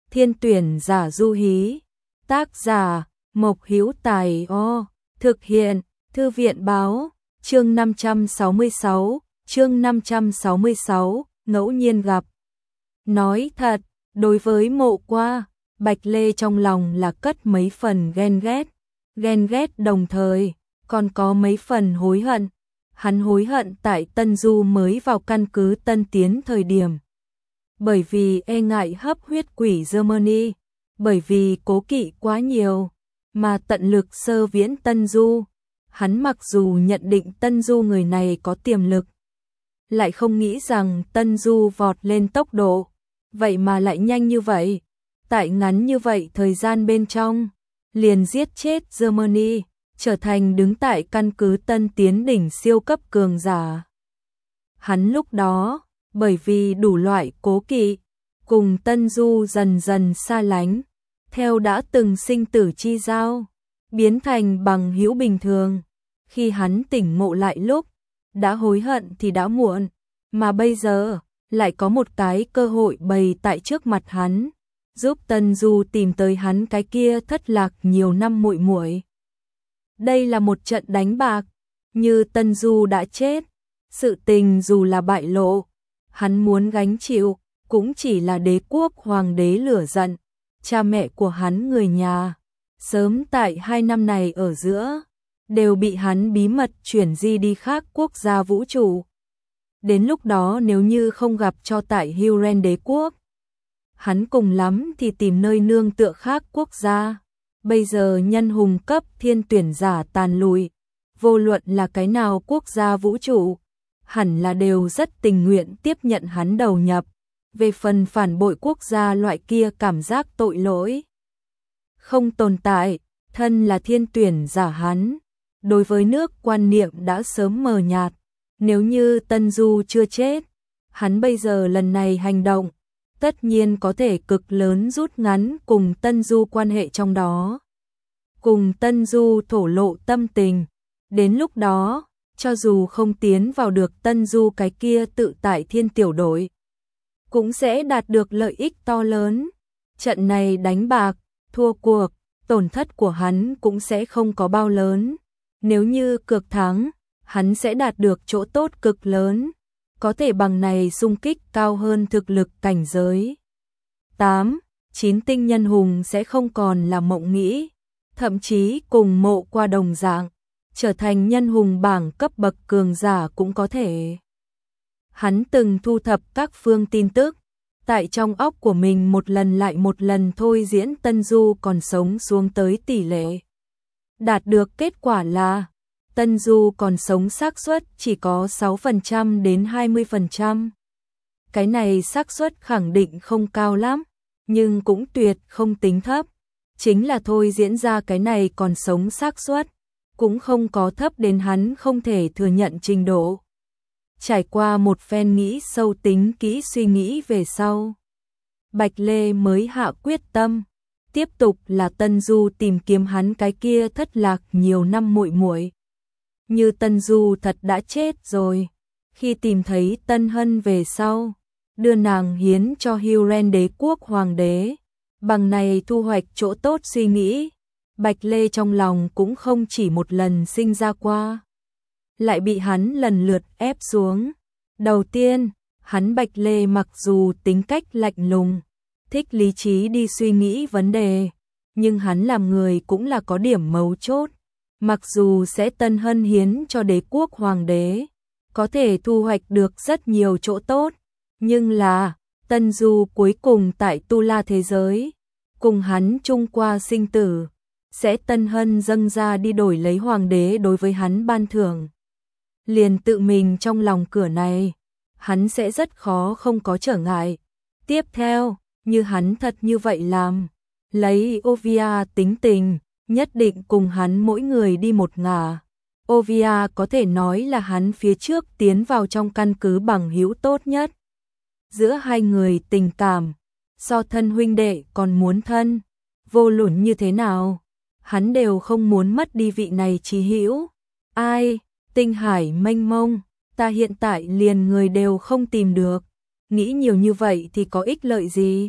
Thiên tuyển giả du hí. Tác giả Mộc Hữu Tài. Thực hiện Thư viện báo. Chương 566, ngẫu nhiên gặp. Nói thật, đối với Mộ Qua, Bạch Lê trong lòng là cất mấy phần ghen ghét đồng thời, còn có mấy phần hối hận. Hắn hối hận tại Tân Du mới vào căn cứ Tân Tiến thời điểm. Bởi vì e ngại hấp huyết quỷ Germany, bởi vì cố kỵ quá nhiều, mà tận lực sơ viễn Tân Du. Hắn mặc dù nhận định Tân Du người này có tiềm lực, lại không nghĩ rằng Tân Du vọt lên tốc độ, vậy mà lại nhanh như vậy. Tại ngắn như vậy thời gian bên trong, liền giết chết Germany, trở thành đứng tại căn cứ Tân Tiến đỉnh siêu cấp cường giả. Hắn lúc đó, bởi vì đủ loại cố kỵ, cùng Tân Du dần dần xa lánh, theo đã từng sinh tử chi giao, biến thành bằng hữu bình thường. Khi hắn tỉnh ngộ lại lúc, đã hối hận thì đã muộn, mà bây giờ, lại có một cái cơ hội bày tại trước mặt hắn, giúp Tân Du tìm tới hắn cái kia thất lạc nhiều năm muội muội. Đây là một trận đánh bạc, như Tân Du đã chết, sự tình dù là bại lộ, hắn muốn gánh chịu, cũng chỉ là đế quốc hoàng đế lửa giận, cha mẹ của hắn người nhà. Sớm tại 2 năm này ở giữa, đều bị hắn bí mật chuyển di đi khác quốc gia vũ trụ. Đến lúc đó nếu như không gặp cho tại Huren đế quốc, hắn cùng lắm thì tìm nơi nương tựa khác quốc gia. Bây giờ nhân hùng cấp thiên tuyển giả tàn lụi, vô luận là cái nào quốc gia vũ trụ, hẳn là đều rất tình nguyện tiếp nhận hắn đầu nhập. Về phần phản bội quốc gia loại kia cảm giác tội lỗi không tồn tại, thân là thiên tuyển giả hắn, đối với nước quan niệm đã sớm mờ nhạt. Nếu như Tân Du chưa chết, hắn bây giờ lần này hành động, tất nhiên có thể cực lớn rút ngắn cùng Tân Du quan hệ trong đó. Cùng Tân Du thổ lộ tâm tình, đến lúc đó, cho dù không tiến vào được Tân Du cái kia tự tại thiên tiểu đội, cũng sẽ đạt được lợi ích to lớn. Trận này đánh bạc, thua cuộc, tổn thất của hắn cũng sẽ không có bao lớn. Nếu như cược thắng, hắn sẽ đạt được chỗ tốt cực lớn, có thể bằng này xung kích cao hơn thực lực cảnh giới. 8, 9 tinh nhân hùng sẽ không còn là mộng nghĩ, thậm chí cùng Mộ Qua đồng dạng, trở thành nhân hùng bảng cấp bậc cường giả cũng có thể. Hắn từng thu thập các phương tin tức, tại trong óc của mình một lần lại một lần thôi diễn Tân Du còn sống xuống tới tỷ lệ. Đạt được kết quả là Tân Du còn sống xác suất chỉ có 6% đến 20%. Cái này xác suất khẳng định không cao lắm, nhưng cũng tuyệt không tính thấp. Chính là thôi diễn ra cái này còn sống xác suất, cũng không có thấp đến hắn không thể thừa nhận trình độ. Trải qua một phen nghĩ sâu tính kỹ suy nghĩ về sau, Bạch Lê mới hạ quyết tâm, tiếp tục là Tân Du tìm kiếm hắn cái kia thất lạc nhiều năm muội muội. Như Tân Du thật đã chết rồi, khi tìm thấy Tân Hân về sau, đưa nàng hiến cho Huren đế quốc hoàng đế, bằng này thu hoạch chỗ tốt suy nghĩ, Bạch Lê trong lòng cũng không chỉ một lần sinh ra qua, lại bị hắn lần lượt ép xuống. Đầu tiên, hắn Bạch Lê mặc dù tính cách lạnh lùng, thích lý trí đi suy nghĩ vấn đề, nhưng hắn làm người cũng là có điểm mấu chốt. Mặc dù sẽ Tân Hân hiến cho đế quốc hoàng đế, có thể thu hoạch được rất nhiều chỗ tốt, nhưng là Tân Du cuối cùng tại Tu La thế giới, cùng hắn chung qua sinh tử, sẽ Tân Hân dâng ra đi đổi lấy hoàng đế đối với hắn ban thưởng. Liền tự mình trong lòng cửa này, hắn sẽ rất khó không có trở ngại. Tiếp theo, như hắn thật như vậy làm, lấy Ovia tính tình, nhất định cùng hắn mỗi người đi một ngả. Ovia có thể nói là hắn phía trước tiến vào trong căn cứ bằng hữu tốt nhất. Giữa hai người tình cảm, so thân huynh đệ còn muốn thân, vô luận như thế nào, hắn đều không muốn mất đi vị này chí hữu. Ai, tinh hải mênh mông, ta hiện tại liền người đều không tìm được, nghĩ nhiều như vậy thì có ích lợi gì?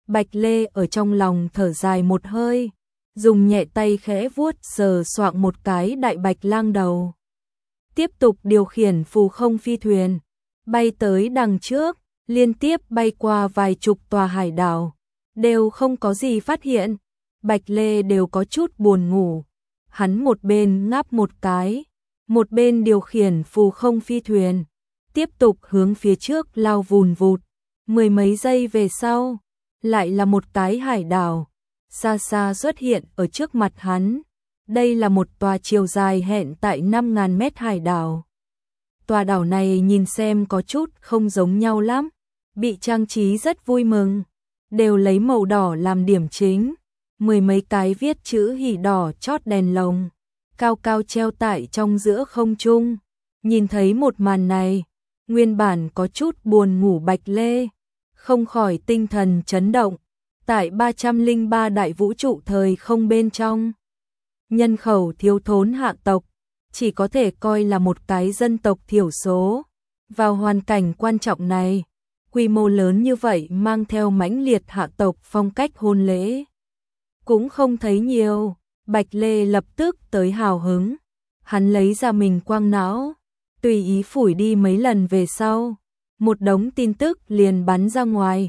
Bạch Lê ở trong lòng thở dài một hơi, dùng nhẹ tay khẽ vuốt sờ soạng một cái đại bạch lang đầu. Tiếp tục điều khiển phù không phi thuyền, bay tới đằng trước, liên tiếp bay qua vài chục tòa hải đảo, đều không có gì phát hiện. Bạch Lê đều có chút buồn ngủ, hắn một bên ngáp một cái, một bên điều khiển phù không phi thuyền, tiếp tục hướng phía trước lao vùn vụt. Mười mấy giây về sau, lại là một cái hải đảo, xa xa xuất hiện ở trước mặt hắn. Đây là một tòa chiều dài hẹn tại 5.000 mét hải đảo. Tòa đảo này nhìn xem có chút không giống nhau lắm, bị trang trí rất vui mừng, đều lấy màu đỏ làm điểm chính. Mười mấy cái viết chữ hỉ đỏ chót đèn lồng, cao cao treo tại trong giữa không trung. Nhìn thấy một màn này, nguyên bản có chút buồn ngủ Bạch Lê không khỏi tinh thần chấn động. Tại 303 đại vũ trụ thời không bên trong, nhân khẩu thiếu thốn hạ tộc chỉ có thể coi là một cái dân tộc thiểu số. Vào hoàn cảnh quan trọng này, quy mô lớn như vậy mang theo mãnh liệt hạ tộc phong cách hôn lễ cũng không thấy nhiều. Bạch Lê lập tức tới hào hứng, hắn lấy ra mình quang não, tùy ý phủi đi mấy lần về sau, một đống tin tức liền bắn ra ngoài.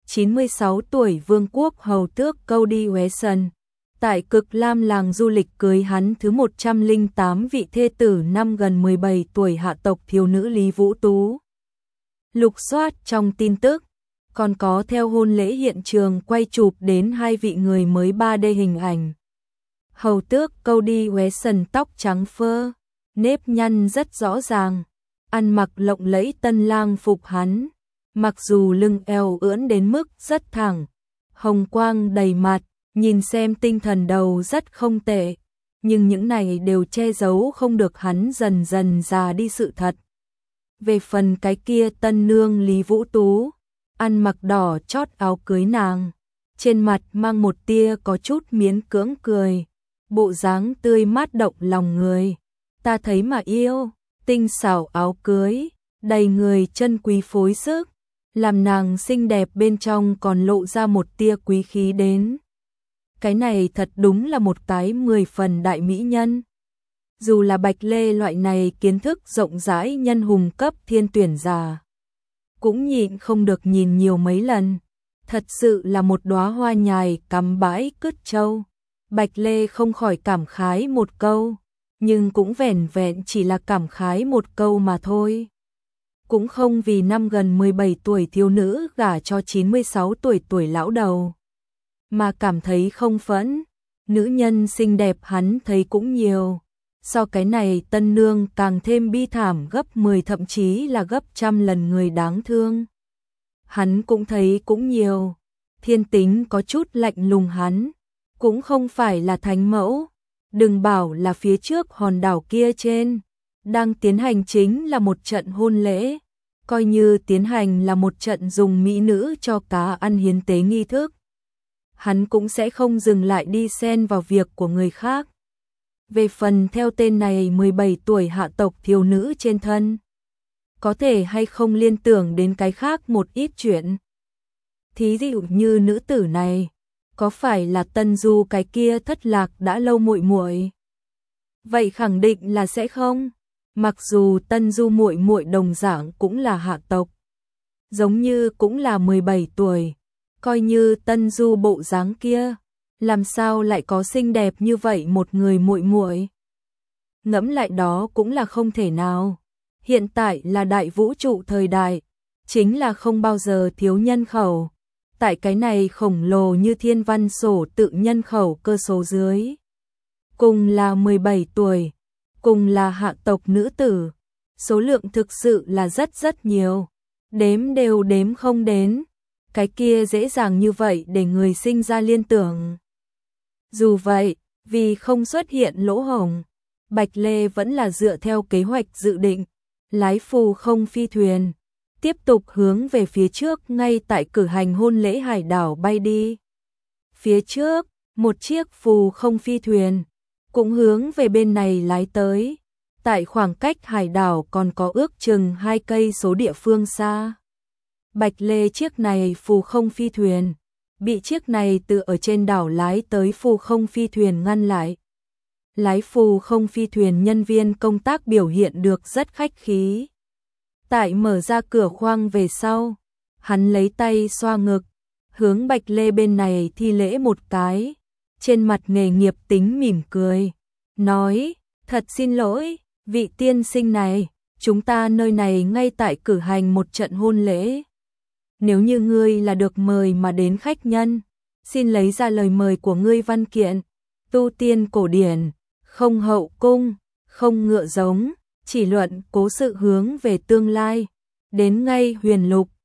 96 tuổi vương quốc hầu tước Cody Wesson tại Cực Lam làng du lịch cưới hắn thứ 108 vị thê tử năm gần 17 tuổi hạ tộc thiếu nữ Lý Vũ Tú. Lục soát trong tin tức, còn có theo hôn lễ hiện trường quay chụp đến hai vị người mới 3D hình ảnh. Hầu tước Cody Wesson tóc trắng phơ, nếp nhăn rất rõ ràng, ăn mặc lộng lẫy tân lang phục hắn, mặc dù lưng eo ưỡn đến mức rất thẳng, hồng quang đầy mặt, nhìn xem tinh thần đầu rất không tệ, nhưng những này đều che giấu không được hắn dần dần già đi sự thật. Về phần cái kia tân nương Lý Vũ Tú, ăn mặc đỏ chót áo cưới nàng, trên mặt mang một tia có chút miễn cưỡng cười, bộ dáng tươi mát động lòng người, ta thấy mà yêu. Tinh xảo áo cưới, đầy người chân quý phối sức, làm nàng xinh đẹp bên trong còn lộ ra một tia quý khí đến. Cái này thật đúng là một cái 10 phần đại mỹ nhân. Dù là Bạch Lê loại này kiến thức rộng rãi nhân hùng cấp thiên tuyển già, cũng nhịn không được nhìn nhiều mấy lần. Thật sự là một đóa hoa nhài cắm bãi cứt châu. Bạch Lê không khỏi cảm khái một câu, nhưng cũng vẻn vẹn chỉ là cảm khái một câu mà thôi. Cũng không vì năm gần 17 tuổi thiếu nữ gả cho 96 tuổi lão đầu, mà cảm thấy không phẫn. Nữ nhân xinh đẹp hắn thấy cũng nhiều, so cái này tân nương càng thêm bi thảm gấp 10 thậm chí là gấp trăm lần người đáng thương. Hắn cũng thấy cũng nhiều, thiên tính có chút lạnh lùng hắn, cũng không phải là thánh mẫu. Đừng bảo là phía trước hòn đảo kia trên, đang tiến hành chính là một trận hôn lễ, coi như tiến hành là một trận dùng mỹ nữ cho cá ăn hiến tế nghi thức. Hắn cũng sẽ không dừng lại đi xen vào việc của người khác. Về phần theo tên này 17 tuổi hạ tộc thiếu nữ trên thân, có thể hay không liên tưởng đến cái khác một ít chuyện. Thí dụ như nữ tử này, có phải là Tân Du cái kia thất lạc đã lâu muội muội? Vậy khẳng định là sẽ không. Mặc dù Tân Du muội muội đồng dạng cũng là hạ tộc, giống như cũng là 17 tuổi, coi như Tân Du bộ dáng kia, làm sao lại có xinh đẹp như vậy một người muội muội? Ngẫm lại đó cũng là không thể nào. Hiện tại là đại vũ trụ thời đại, chính là không bao giờ thiếu nhân khẩu. Tại cái này khổng lồ như thiên văn sổ tự nhân khẩu cơ số dưới, cùng là 17 tuổi, cùng là hạ tộc nữ tử, số lượng thực sự là rất nhiều, đếm đều đếm không đến, cái kia dễ dàng như vậy để người sinh ra liên tưởng. Dù vậy, vì không xuất hiện lỗ hổng, Bạch Lê vẫn là dựa theo kế hoạch dự định, lái phù không phi thuyền, tiếp tục hướng về phía trước ngay tại cử hành hôn lễ hải đảo bay đi. Phía trước, một chiếc phù không phi thuyền, cũng hướng về bên này lái tới, tại khoảng cách hải đảo còn có ước chừng 2 cây số địa phương xa. Bạch Lê chiếc này phù không phi thuyền, bị chiếc này từ ở trên đảo lái tới phù không phi thuyền ngăn lại. Lái phù không phi thuyền nhân viên công tác biểu hiện được rất khách khí. Tại mở ra cửa khoang về sau, hắn lấy tay xoa ngực, hướng Bạch Lê bên này thi lễ một cái, trên mặt nghề nghiệp tính mỉm cười, nói, thật xin lỗi, vị tiên sinh này, chúng ta nơi này ngay tại cử hành một trận hôn lễ. Nếu như ngươi là được mời mà đến khách nhân, xin lấy ra lời mời của ngươi văn kiện, tu tiên cổ điển, không hậu cung, không ngựa giống, chỉ luận cố sự hướng về tương lai, đến ngay huyền lục,